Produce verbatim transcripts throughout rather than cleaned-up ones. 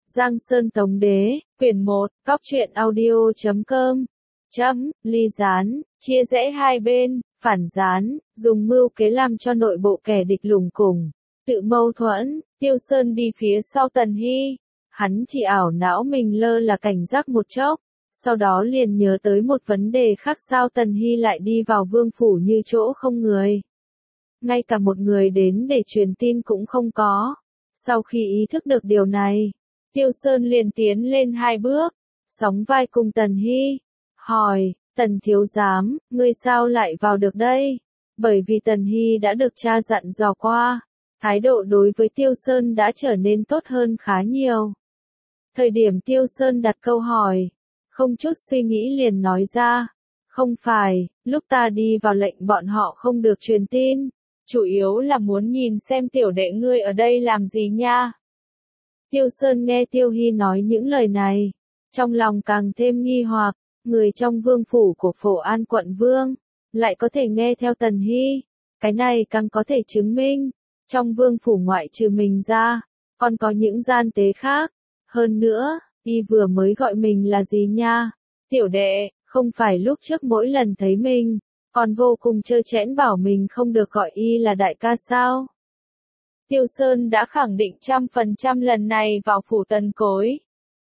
Giang Sơn Tống Đế, quyển một, cóc truyện audio chấm com, chấm, ly gián, chia rẽ hai bên, phản gián, dùng mưu kế làm cho nội bộ kẻ địch lùng cùng, tự mâu thuẫn, Tiêu Sơn đi phía sau Tần Hy, hắn chỉ ảo não mình lơ là cảnh giác một chốc, sau đó liền nhớ tới một vấn đề khác, sao Tần Hy lại đi vào vương phủ như chỗ không người. Ngay cả một người đến để truyền tin cũng không có. Sau khi ý thức được điều này, Tiêu Sơn liền tiến lên hai bước, sóng vai cùng Tần Hy, hỏi, Tần thiếu giám, ngươi sao lại vào được đây? Bởi vì Tần Hy đã được cha dặn dò qua, thái độ đối với Tiêu Sơn đã trở nên tốt hơn khá nhiều. Thời điểm Tiêu Sơn đặt câu hỏi, không chút suy nghĩ liền nói ra, không phải, lúc ta đi vào lệnh bọn họ không được truyền tin, chủ yếu là muốn nhìn xem tiểu đệ ngươi ở đây làm gì nha. Tiêu Sơn nghe Tiêu Hy nói những lời này, trong lòng càng thêm nghi hoặc, người trong vương phủ của Phổ An quận vương, lại có thể nghe theo Tần Hy, cái này càng có thể chứng minh, trong vương phủ ngoại trừ mình ra, còn có những gian tế khác, hơn nữa, y vừa mới gọi mình là gì nha, tiểu đệ, không phải lúc trước mỗi lần thấy mình, còn vô cùng trơ trẽn bảo mình không được gọi y là đại ca sao. Tiêu Sơn đã khẳng định trăm phần trăm lần này vào phủ Tần Cối.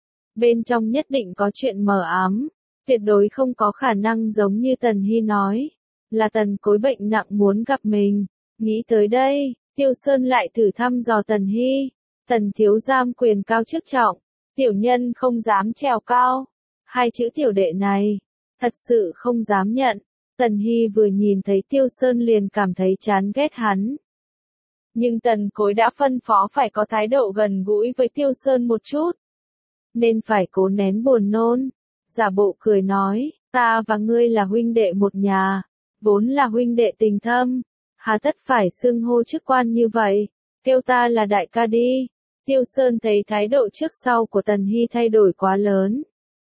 Bên trong nhất định có chuyện mờ ám, tuyệt đối không có khả năng giống như Tần Hy nói, là Tần Cối bệnh nặng muốn gặp mình. Nghĩ tới đây, Tiêu Sơn lại thử thăm dò Tần Hy, Tần thiếu giam quyền cao chức trọng, tiểu nhân không dám trèo cao. Hai chữ tiểu đệ này, thật sự không dám nhận. Tần Hy vừa nhìn thấy Tiêu Sơn liền cảm thấy chán ghét hắn. Nhưng Tần Cối đã phân phó phải có thái độ gần gũi với Tiêu Sơn một chút, nên phải cố nén buồn nôn, giả bộ cười nói, ta và ngươi là huynh đệ một nhà, vốn là huynh đệ tình thâm, hà tất phải xưng hô chức quan như vậy, kêu ta là đại ca đi. Tiêu Sơn thấy thái độ trước sau của Tần Hy thay đổi quá lớn,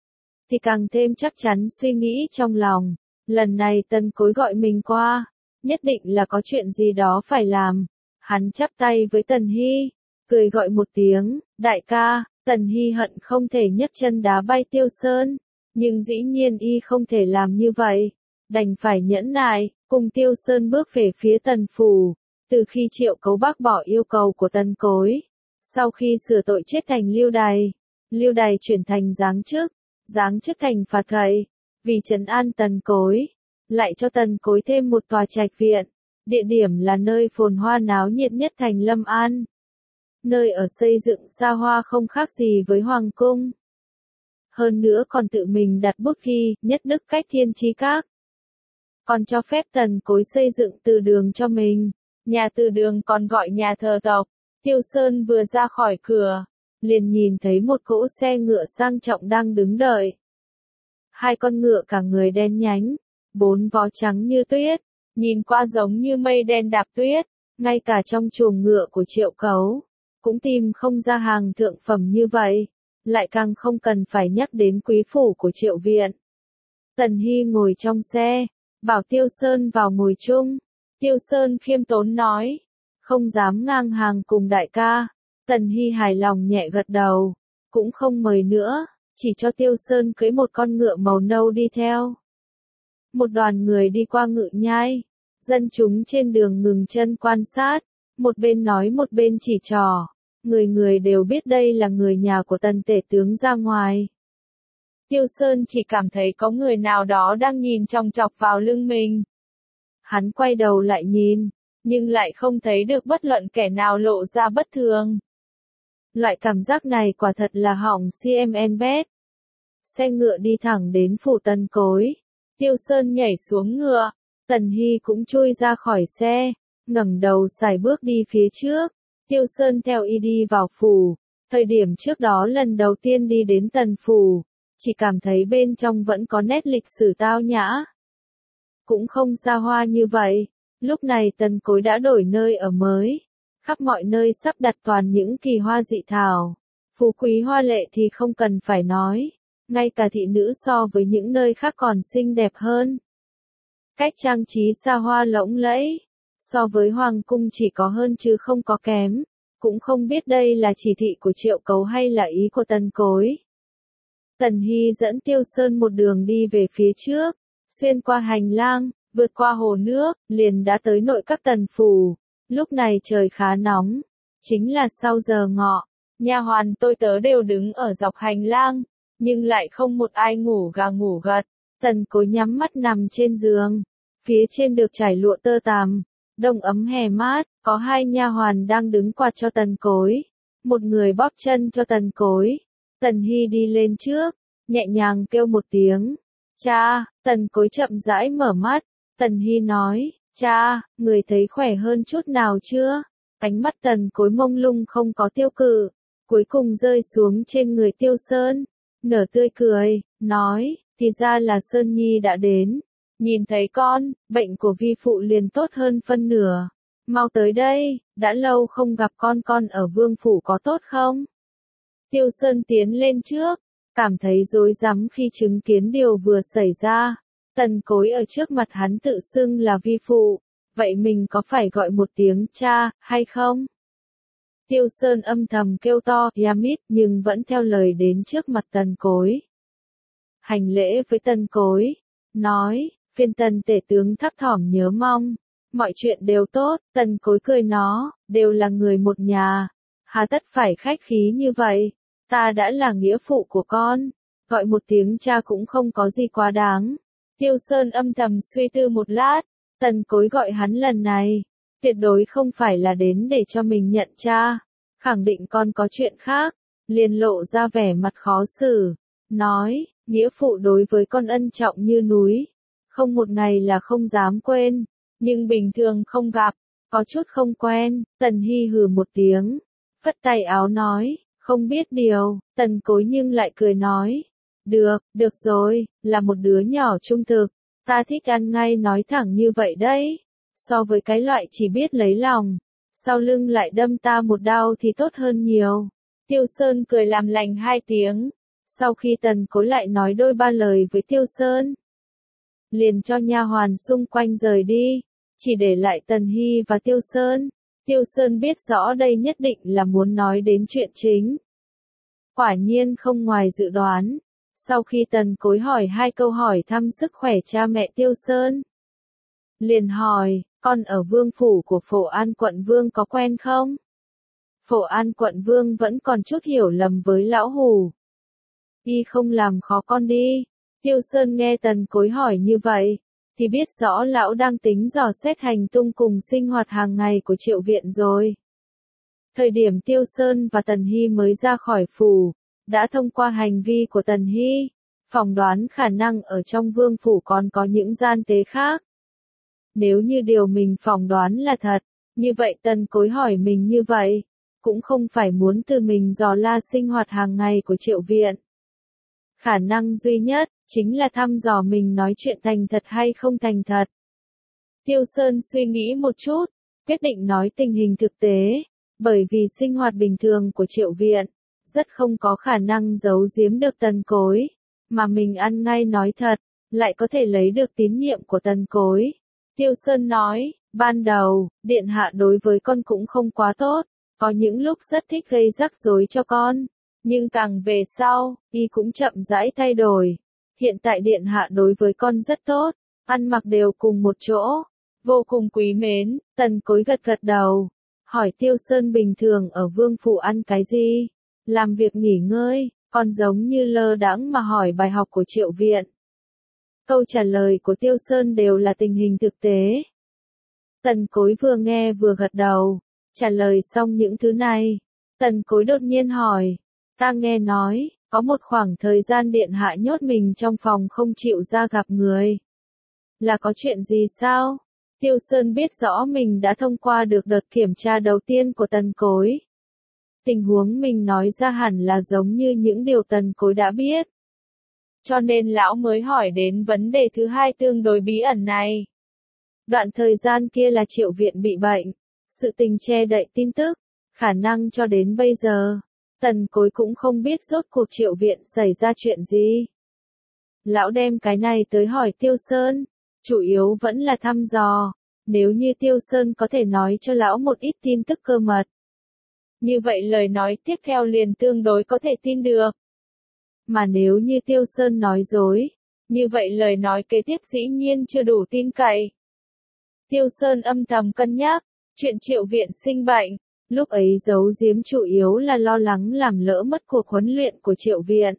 thì càng thêm chắc chắn suy nghĩ trong lòng, lần này Tần Cối gọi mình qua, nhất định là có chuyện gì đó phải làm. Hắn chắp tay với Tần Hy, cười gọi một tiếng, đại ca. Tần Hy hận không thể nhấc chân đá bay Tiêu Sơn, nhưng dĩ nhiên y không thể làm như vậy, đành phải nhẫn nại, cùng Tiêu Sơn bước về phía Tần phủ. Từ khi Triệu Cấu bác bỏ yêu cầu của Tần Cối, sau khi sửa tội chết thành lưu đày, lưu đày chuyển thành giáng chức, giáng chức thành phạt thầy, vì trấn an Tần Cối, lại cho Tần Cối thêm một tòa trạch viện, địa điểm là nơi phồn hoa náo nhiệt nhất thành Lâm An. Nơi ở xây dựng xa hoa không khác gì với hoàng cung. Hơn nữa còn tự mình đặt bút ghi, nhất đức cách thiên chí các. Còn cho phép Tần Cối xây dựng từ đường cho mình, nhà từ đường còn gọi nhà thờ tộc. Tiêu Sơn vừa ra khỏi cửa, liền nhìn thấy một cỗ xe ngựa sang trọng đang đứng đợi. Hai con ngựa cả người đen nhánh, bốn vó trắng như tuyết, nhìn qua giống như mây đen đạp tuyết, ngay cả trong chuồng ngựa của Triệu Cấu cũng tìm không ra hàng thượng phẩm như vậy, lại càng không cần phải nhắc đến quý phủ của Triệu viện. Tần Hy ngồi trong xe, bảo Tiêu Sơn vào ngồi chung. Tiêu Sơn khiêm tốn nói, không dám ngang hàng cùng đại ca. Tần Hy hài lòng nhẹ gật đầu, cũng không mời nữa, chỉ cho Tiêu Sơn cưỡi một con ngựa màu nâu đi theo. Một đoàn người đi qua Ngự Nhai, dân chúng trên đường ngừng chân quan sát, một bên nói một bên chỉ trỏ, người người đều biết đây là người nhà của Tần tể tướng ra ngoài. Tiêu Sơn chỉ cảm thấy có người nào đó đang nhìn chòng chọc vào lưng mình. Hắn quay đầu lại nhìn, nhưng lại không thấy được bất luận kẻ nào lộ ra bất thường. Loại cảm giác này quả thật là hỏng xem en bét. Xe ngựa đi thẳng đến phủ Tần Cối. Tiêu Sơn nhảy xuống ngựa, Tần Hy cũng chui ra khỏi xe, ngẩng đầu sải bước đi phía trước. Tiêu Sơn theo y đi vào phủ. Thời điểm trước đó lần đầu tiên đi đến Tần phủ, chỉ cảm thấy bên trong vẫn có nét lịch sử tao nhã, cũng không xa hoa như vậy. Lúc này Tần Cối đã đổi nơi ở mới, khắp mọi nơi sắp đặt toàn những kỳ hoa dị thảo, phú quý hoa lệ thì không cần phải nói, ngay cả thị nữ so với những nơi khác còn xinh đẹp hơn. Cách trang trí xa hoa lộng lẫy, so với hoàng cung chỉ có hơn chứ không có kém, cũng không biết đây là chỉ thị của Triệu Cấu hay là ý của Tần Cối. Tần Hy dẫn Tiêu Sơn một đường đi về phía trước, xuyên qua hành lang, vượt qua hồ nước, liền đã tới nội các Tần phủ. Lúc này trời khá nóng, chính là sau giờ ngọ, nha hoàn tôi tớ đều đứng ở dọc hành lang, nhưng lại không một ai ngủ gà ngủ gật. Tần Cối nhắm mắt nằm trên giường, phía trên được trải lụa tơ tằm, đông ấm hè mát, có hai nha hoàn đang đứng quạt cho Tần Cối, một người bóp chân cho Tần Cối. Tần Hy đi lên trước, nhẹ nhàng kêu một tiếng, cha. Tần Cối chậm rãi mở mắt, Tần Hy nói, cha, người thấy khỏe hơn chút nào chưa? Ánh mắt Tần Cối mông lung không có tiêu cự, cuối cùng rơi xuống trên người Tiêu Sơn, nở tươi cười, nói, thì ra là Sơn Nhi đã đến, nhìn thấy con, bệnh của vi phụ liền tốt hơn phân nửa, mau tới đây, đã lâu không gặp con con ở vương phủ có tốt không? Tiêu Sơn tiến lên trước, cảm thấy rối rắm khi chứng kiến điều vừa xảy ra. Tần Cối ở trước mặt hắn tự xưng là vi phụ, vậy mình có phải gọi một tiếng cha, hay không? Tiêu Sơn âm thầm kêu to, Yamit, nhưng vẫn theo lời đến trước mặt Tần Cối. Hành lễ với Tần Cối, nói, phiên Tần tể tướng thấp thỏm nhớ mong, mọi chuyện đều tốt. Tần Cối cười nó, đều là người một nhà, hà tất phải khách khí như vậy, ta đã là nghĩa phụ của con, gọi một tiếng cha cũng không có gì quá đáng. Tiêu Sơn âm thầm suy tư một lát, Tần Cối gọi hắn lần này, tuyệt đối không phải là đến để cho mình nhận cha, khẳng định con có chuyện khác, liền lộ ra vẻ mặt khó xử, nói, nghĩa phụ đối với con ân trọng như núi, không một ngày là không dám quên, nhưng bình thường không gặp, có chút không quen. Tần Hy hừ một tiếng, phất tay áo nói, không biết điều. Tần Cối nhưng lại cười nói, được, được rồi, là một đứa nhỏ trung thực, ta thích ăn ngay nói thẳng như vậy đấy, so với cái loại chỉ biết lấy lòng, sau lưng lại đâm ta một đao thì tốt hơn nhiều. Tiêu Sơn cười làm lành hai tiếng, sau khi Tần Cối lại nói đôi ba lời với Tiêu Sơn, liền cho nha hoàn xung quanh rời đi, chỉ để lại Tần Hy và Tiêu Sơn. Tiêu Sơn biết rõ đây nhất định là muốn nói đến chuyện chính. Quả nhiên không ngoài dự đoán, sau khi Tần Cối hỏi hai câu hỏi thăm sức khỏe cha mẹ Tiêu Sơn, liền hỏi, con ở vương phủ của Phổ An quận vương có quen không? Phổ An quận vương vẫn còn chút hiểu lầm với lão hù. Y không làm khó con đi. Tiêu Sơn nghe Tần Cối hỏi như vậy, thì biết rõ lão đang tính dò xét hành tung cùng sinh hoạt hàng ngày của Triệu viện rồi. Thời điểm Tiêu Sơn và Tần Hy mới ra khỏi phủ, đã thông qua hành vi của Tần Hy, phỏng đoán khả năng ở trong vương phủ còn có những gian tế khác. Nếu như điều mình phỏng đoán là thật, như vậy Tần Cối hỏi mình như vậy, cũng không phải muốn từ mình dò la sinh hoạt hàng ngày của Triệu viện. Khả năng duy nhất, chính là thăm dò mình nói chuyện thành thật hay không thành thật. Tiêu Sơn suy nghĩ một chút, quyết định nói tình hình thực tế, bởi vì sinh hoạt bình thường của Triệu viện, rất không có khả năng giấu giếm được Tần Cối, mà mình ăn ngay nói thật, lại có thể lấy được tín nhiệm của Tần Cối. Tiêu Sơn nói, ban đầu, điện hạ đối với con cũng không quá tốt, có những lúc rất thích gây rắc rối cho con, nhưng càng về sau, y cũng chậm rãi thay đổi. Hiện tại điện hạ đối với con rất tốt, ăn mặc đều cùng một chỗ, vô cùng quý mến. Tần Cối gật gật đầu, hỏi Tiêu Sơn bình thường ở vương phủ ăn cái gì, làm việc nghỉ ngơi, còn giống như lơ đãng mà hỏi bài học của Triệu viện. Câu trả lời của Tiêu Sơn đều là tình hình thực tế. Tần Cối vừa nghe vừa gật đầu, trả lời xong những thứ này, Tần Cối đột nhiên hỏi, ta nghe nói, có một khoảng thời gian điện hạ nhốt mình trong phòng không chịu ra gặp người. Là có chuyện gì sao? Tiêu Sơn biết rõ mình đã thông qua được đợt kiểm tra đầu tiên của Tần Cối. Tình huống mình nói ra hẳn là giống như những điều Tần Cối đã biết. Cho nên lão mới hỏi đến vấn đề thứ hai tương đối bí ẩn này. Đoạn thời gian kia là Triệu viện bị bệnh, sự tình che đậy tin tức, khả năng cho đến bây giờ, Tần Cối cũng không biết rốt cuộc Triệu viện xảy ra chuyện gì. Lão đem cái này tới hỏi Tiêu Sơn, chủ yếu vẫn là thăm dò, nếu như Tiêu Sơn có thể nói cho lão một ít tin tức cơ mật. Như vậy lời nói tiếp theo liền tương đối có thể tin được. Mà nếu như Tiêu Sơn nói dối, như vậy lời nói kế tiếp dĩ nhiên chưa đủ tin cậy. Tiêu Sơn âm thầm cân nhắc, chuyện Triệu Viện sinh bệnh, lúc ấy giấu giếm chủ yếu là lo lắng làm lỡ mất cuộc huấn luyện của Triệu Viện.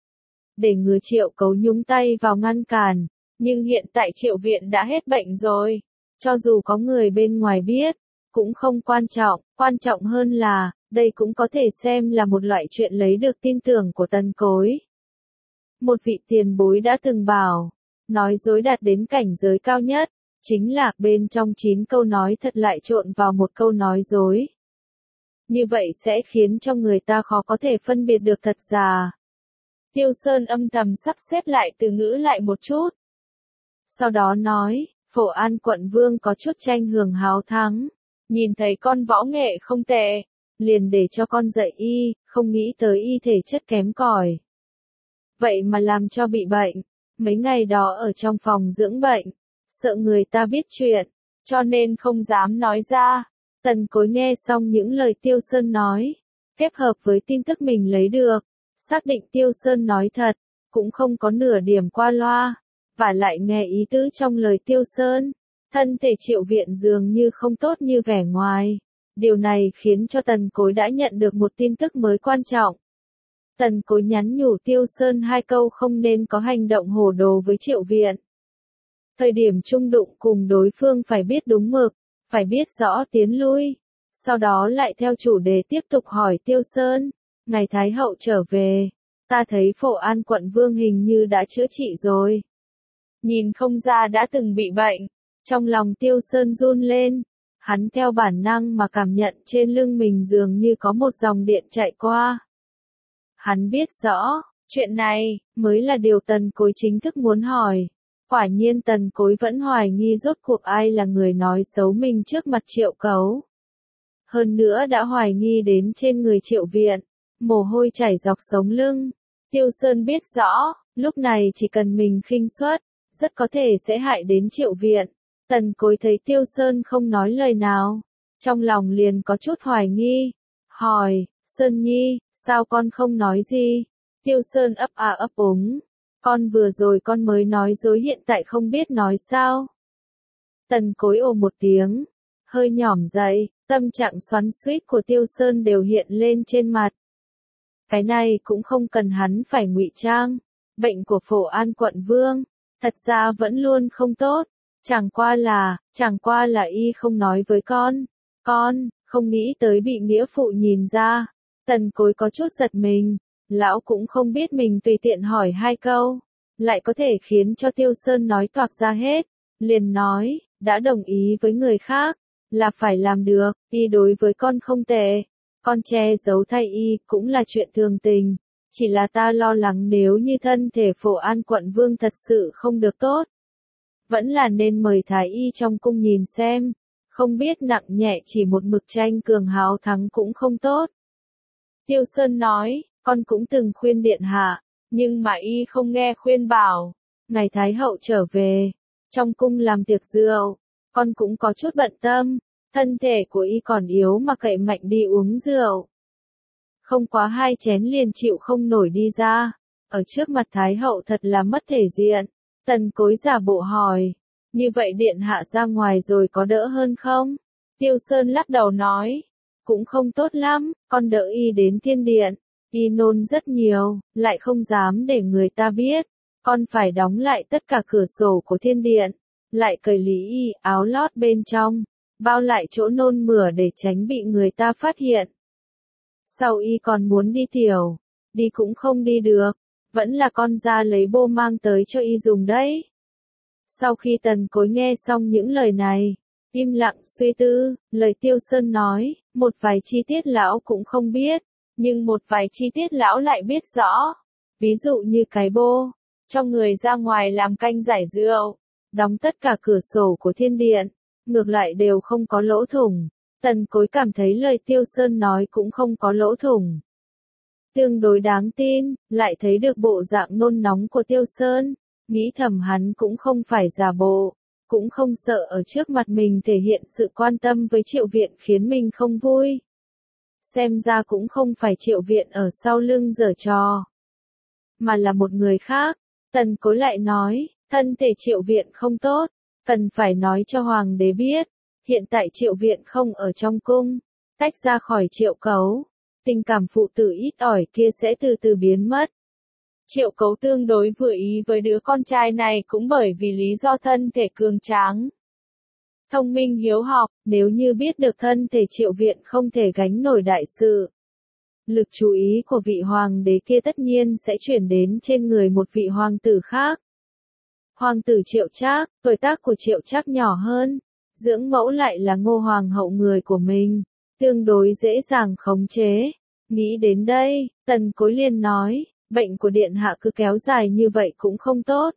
Để ngừa Triệu Cấu nhúng tay vào ngăn cản, nhưng hiện tại Triệu Viện đã hết bệnh rồi. Cho dù có người bên ngoài biết, cũng không quan trọng, quan trọng hơn là, đây cũng có thể xem là một loại chuyện lấy được tin tưởng của Tần Cối. Một vị tiền bối đã từng bảo, nói dối đạt đến cảnh giới cao nhất, chính là bên trong chín câu nói thật lại trộn vào một câu nói dối. Như vậy sẽ khiến cho người ta khó có thể phân biệt được thật giả. Tiêu Sơn âm thầm sắp xếp lại từ ngữ lại một chút. Sau đó nói, Phổ An quận vương có chút tranh hưởng háo thắng, nhìn thấy con võ nghệ không tệ, liền để cho con dạy y, không nghĩ tới y thể chất kém cỏi. Vậy mà làm cho bị bệnh, mấy ngày đó ở trong phòng dưỡng bệnh, sợ người ta biết chuyện, cho nên không dám nói ra. Tần Cối nghe xong những lời Tiêu Sơn nói, kết hợp với tin tức mình lấy được, xác định Tiêu Sơn nói thật, cũng không có nửa điểm qua loa, và lại nghe ý tứ trong lời Tiêu Sơn, thân thể Triệu Viện dường như không tốt như vẻ ngoài. Điều này khiến cho Tần Cối đã nhận được một tin tức mới quan trọng. Tần Cối nhắn nhủ Tiêu Sơn hai câu không nên có hành động hồ đồ với Triệu Viện. Thời điểm chung đụng cùng đối phương phải biết đúng mực, phải biết rõ tiến lui. Sau đó lại theo chủ đề tiếp tục hỏi Tiêu Sơn, ngày Thái Hậu trở về, ta thấy Phổ An quận vương hình như đã chữa trị rồi. Nhìn không ra đã từng bị bệnh, trong lòng Tiêu Sơn run lên, hắn theo bản năng mà cảm nhận trên lưng mình dường như có một dòng điện chạy qua. Hắn biết rõ, chuyện này, mới là điều Tần Cối chính thức muốn hỏi. Quả nhiên Tần Cối vẫn hoài nghi rốt cuộc ai là người nói xấu mình trước mặt Triệu Cấu. Hơn nữa đã hoài nghi đến trên người Triệu Viện, mồ hôi chảy dọc sống lưng. Tiêu Sơn biết rõ, lúc này chỉ cần mình khinh suất, rất có thể sẽ hại đến Triệu Viện. Tần Cối thấy Tiêu Sơn không nói lời nào, trong lòng liền có chút hoài nghi, hỏi, Sơn Nhi, sao con không nói gì? Tiêu Sơn ấp à ấp úng, con vừa rồi con mới nói dối hiện tại không biết nói sao? Tần Cối ồ một tiếng, hơi nhỏm dậy, tâm trạng xoắn xuýt của Tiêu Sơn đều hiện lên trên mặt. Cái này cũng không cần hắn phải ngụy trang, bệnh của Phổ An quận vương, thật ra vẫn luôn không tốt. Chẳng qua là, chẳng qua là y không nói với con, con, không nghĩ tới bị nghĩa phụ nhìn ra. Tần Cối có chút giật mình, lão cũng không biết mình tùy tiện hỏi hai câu, lại có thể khiến cho Tiêu Sơn nói toạc ra hết, liền nói, đã đồng ý với người khác, là phải làm được, y đối với con không tệ, con che giấu thay y cũng là chuyện thường tình, chỉ là ta lo lắng nếu như thân thể Phổ An quận vương thật sự không được tốt. Vẫn là nên mời Thái Y trong cung nhìn xem, không biết nặng nhẹ chỉ một mực tranh cường háo thắng cũng không tốt. Tiêu Sơn nói, con cũng từng khuyên điện hạ, nhưng mà y không nghe khuyên bảo. Ngày Thái Hậu trở về, trong cung làm tiệc rượu, con cũng có chút bận tâm, thân thể của y còn yếu mà cậy mạnh đi uống rượu. Không quá hai chén liền chịu không nổi đi ra, ở trước mặt Thái Hậu thật là mất thể diện. Tần Cối giả bộ hỏi, như vậy điện hạ ra ngoài rồi có đỡ hơn không? Tiêu Sơn lắc đầu nói, cũng không tốt lắm, con đỡ y đến thiên điện, y nôn rất nhiều, lại không dám để người ta biết, con phải đóng lại tất cả cửa sổ của thiên điện, lại cởi lý y áo lót bên trong, bao lại chỗ nôn mửa để tránh bị người ta phát hiện. Sau y còn muốn đi tiểu, đi cũng không đi được. Vẫn là con ra lấy bô mang tới cho y dùng đấy. Sau khi Tần Cối nghe xong những lời này, im lặng suy tư, lời Tiêu Sơn nói, một vài chi tiết lão cũng không biết, nhưng một vài chi tiết lão lại biết rõ. Ví dụ như cái bô, cho người ra ngoài làm canh giải rượu, đóng tất cả cửa sổ của thiên điện, ngược lại đều không có lỗ thủng. Tần Cối cảm thấy lời Tiêu Sơn nói cũng không có lỗ thủng. Tương đối đáng tin, lại thấy được bộ dạng nôn nóng của Tiêu Sơn, nghĩ thầm hắn cũng không phải giả bộ, cũng không sợ ở trước mặt mình thể hiện sự quan tâm với Triệu Viện khiến mình không vui. xem ra cũng không phải Triệu Viện ở sau lưng giở trò, mà là một người khác. Tần Cối lại nói, thân thể Triệu Viện không tốt, cần phải nói cho hoàng đế biết, hiện tại Triệu Viện không ở trong cung, tách ra khỏi Triệu Cấu, tình cảm phụ tử ít ỏi kia sẽ từ từ biến mất. Triệu Cấu tương đối vừa ý với đứa con trai này cũng bởi vì lý do thân thể cường tráng, thông minh hiếu học, nếu như biết được thân thể Triệu Viện không thể gánh nổi đại sự, lực chú ý của vị hoàng đế kia tất nhiên sẽ chuyển đến trên người một vị hoàng tử khác. Hoàng tử Triệu Trác, tuổi tác của Triệu Trác nhỏ hơn, dưỡng mẫu lại là Ngô hoàng hậu người của mình, tương đối dễ dàng khống chế. Nghĩ đến đây, Tần Cối liền nói, bệnh của điện hạ cứ kéo dài như vậy cũng không tốt.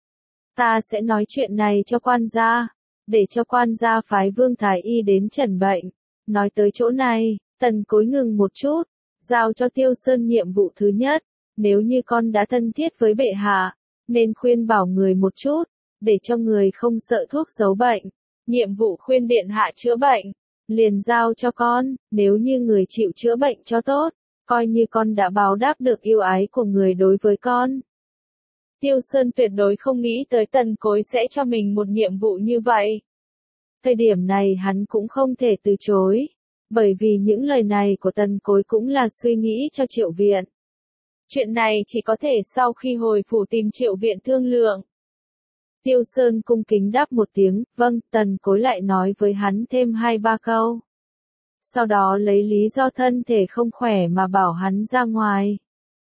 Ta sẽ nói chuyện này cho quan gia, để cho quan gia phái Vương Thái Y đến chẩn bệnh. Nói tới chỗ này, Tần Cối ngừng một chút, giao cho Tiêu Sơn nhiệm vụ thứ nhất, nếu như con đã thân thiết với bệ hạ, nên khuyên bảo người một chút, để cho người không sợ thuốc giấu bệnh. Nhiệm vụ khuyên điện hạ chữa bệnh, liền giao cho con, nếu như người chịu chữa bệnh cho tốt, coi như con đã báo đáp được yêu ái của người đối với con. Tiêu Sơn tuyệt đối không nghĩ tới Tần Cối sẽ cho mình một nhiệm vụ như vậy. Thời điểm này hắn cũng không thể từ chối, bởi vì những lời này của Tần Cối cũng là suy nghĩ cho Triệu Viện. Chuyện này chỉ có thể sau khi hồi phủ tìm Triệu Viện thương lượng. Tiêu Sơn cung kính đáp một tiếng, vâng, Tần Cối lại nói với hắn thêm hai ba câu. Sau đó lấy lý do thân thể không khỏe mà bảo hắn ra ngoài.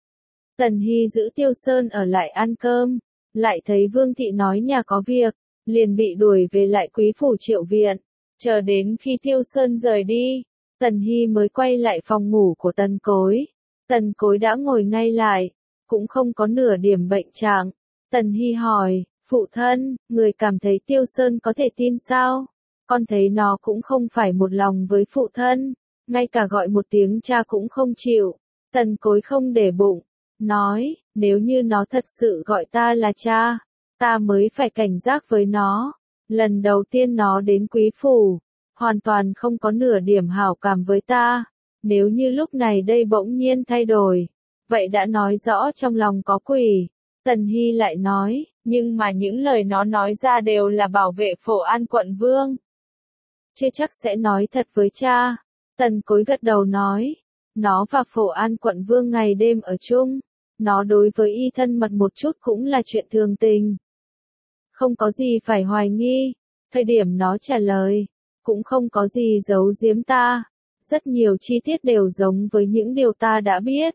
Tần Hy giữ Tiêu Sơn ở lại ăn cơm, lại thấy Vương Thị nói nhà có việc, liền bị đuổi về lại quý phủ Triệu Viện. Chờ đến khi Tiêu Sơn rời đi, Tần Hy mới quay lại phòng ngủ của Tần Cối. Tần Cối đã ngồi ngay lại, cũng không có nửa điểm bệnh trạng. Tần Hy hỏi, phụ thân, người cảm thấy Tiêu Sơn có thể tin sao? Con thấy nó cũng không phải một lòng với phụ thân, ngay cả gọi một tiếng cha cũng không chịu. Tần Cối không để bụng, nói, nếu như nó thật sự gọi ta là cha, ta mới phải cảnh giác với nó. Lần đầu tiên nó đến quý phủ, hoàn toàn không có nửa điểm hảo cảm với ta. Nếu như lúc này đây bỗng nhiên thay đổi, vậy đã nói rõ trong lòng có quỷ. Tần Hy lại nói, nhưng mà những lời nó nói ra đều là bảo vệ Phổ An quận vương. Chưa chắc sẽ nói thật với cha. Tần Cối gật đầu nói, nó và Phổ An quận vương ngày đêm ở chung, nó đối với y thân mật một chút cũng là chuyện thường tình. Không có gì phải hoài nghi. Thời điểm nó trả lời, cũng không có gì giấu giếm ta. Rất nhiều chi tiết đều giống với những điều ta đã biết.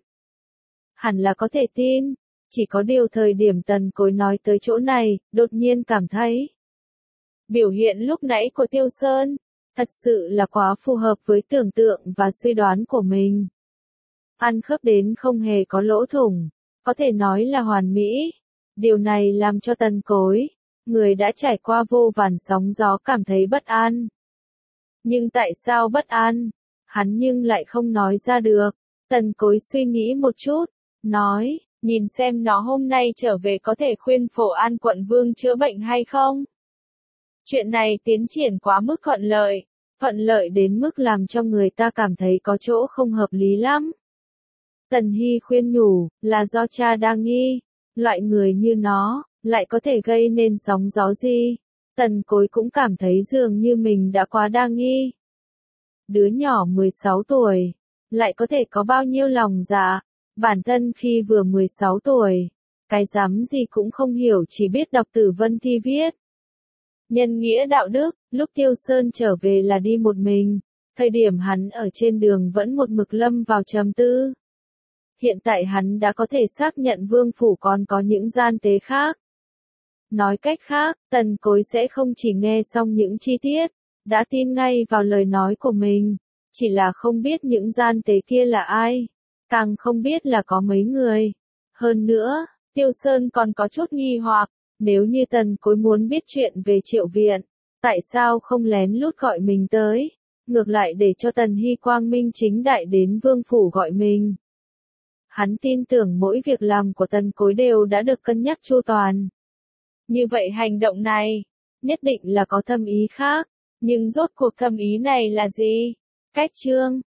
Hẳn là có thể tin. Chỉ có điều thời điểm Tần Cối nói tới chỗ này, đột nhiên cảm thấy biểu hiện lúc nãy của Tiêu Sơn, thật sự là quá phù hợp với tưởng tượng và suy đoán của mình. Ăn khớp đến không hề có lỗ thủng, có thể nói là hoàn mỹ. Điều này làm cho Tần Cối, người đã trải qua vô vàn sóng gió cảm thấy bất an. Nhưng tại sao bất an? Hắn nhưng lại không nói ra được. Tần Cối suy nghĩ một chút, nói, nhìn xem nó hôm nay trở về có thể khuyên Phổ An quận vương chữa bệnh hay không? Chuyện này tiến triển quá mức thuận lợi, thuận lợi đến mức làm cho người ta cảm thấy có chỗ không hợp lý lắm. Tần Hy khuyên nhủ, là do cha đa nghi, loại người như nó, lại có thể gây nên sóng gió gì? Tần Cối cũng cảm thấy dường như mình đã quá đa nghi. Đứa nhỏ mười sáu tuổi, lại có thể có bao nhiêu lòng dạ, bản thân khi vừa mười sáu tuổi, cái dám gì cũng không hiểu chỉ biết đọc Tử Vân Thi viết. Nhân nghĩa đạo đức, lúc Tiêu Sơn trở về là đi một mình, thời điểm hắn ở trên đường vẫn một mực lâm vào trầm tư. Hiện tại hắn đã có thể xác nhận vương phủ còn có những gian tế khác. Nói cách khác, Tần Cối sẽ không chỉ nghe xong những chi tiết, đã tin ngay vào lời nói của mình, chỉ là không biết những gian tế kia là ai, càng không biết là có mấy người. Hơn nữa, Tiêu Sơn còn có chút nghi hoặc, nếu như Tần Cối muốn biết chuyện về Triệu Viện, tại sao không lén lút gọi mình tới, ngược lại để cho Tần Hy quang minh chính đại đến vương phủ gọi mình. Hắn tin tưởng mỗi việc làm của Tần Cối đều đã được cân nhắc chu toàn. Như vậy hành động này, nhất định là có thâm ý khác, nhưng rốt cuộc thâm ý này là gì? Cách chương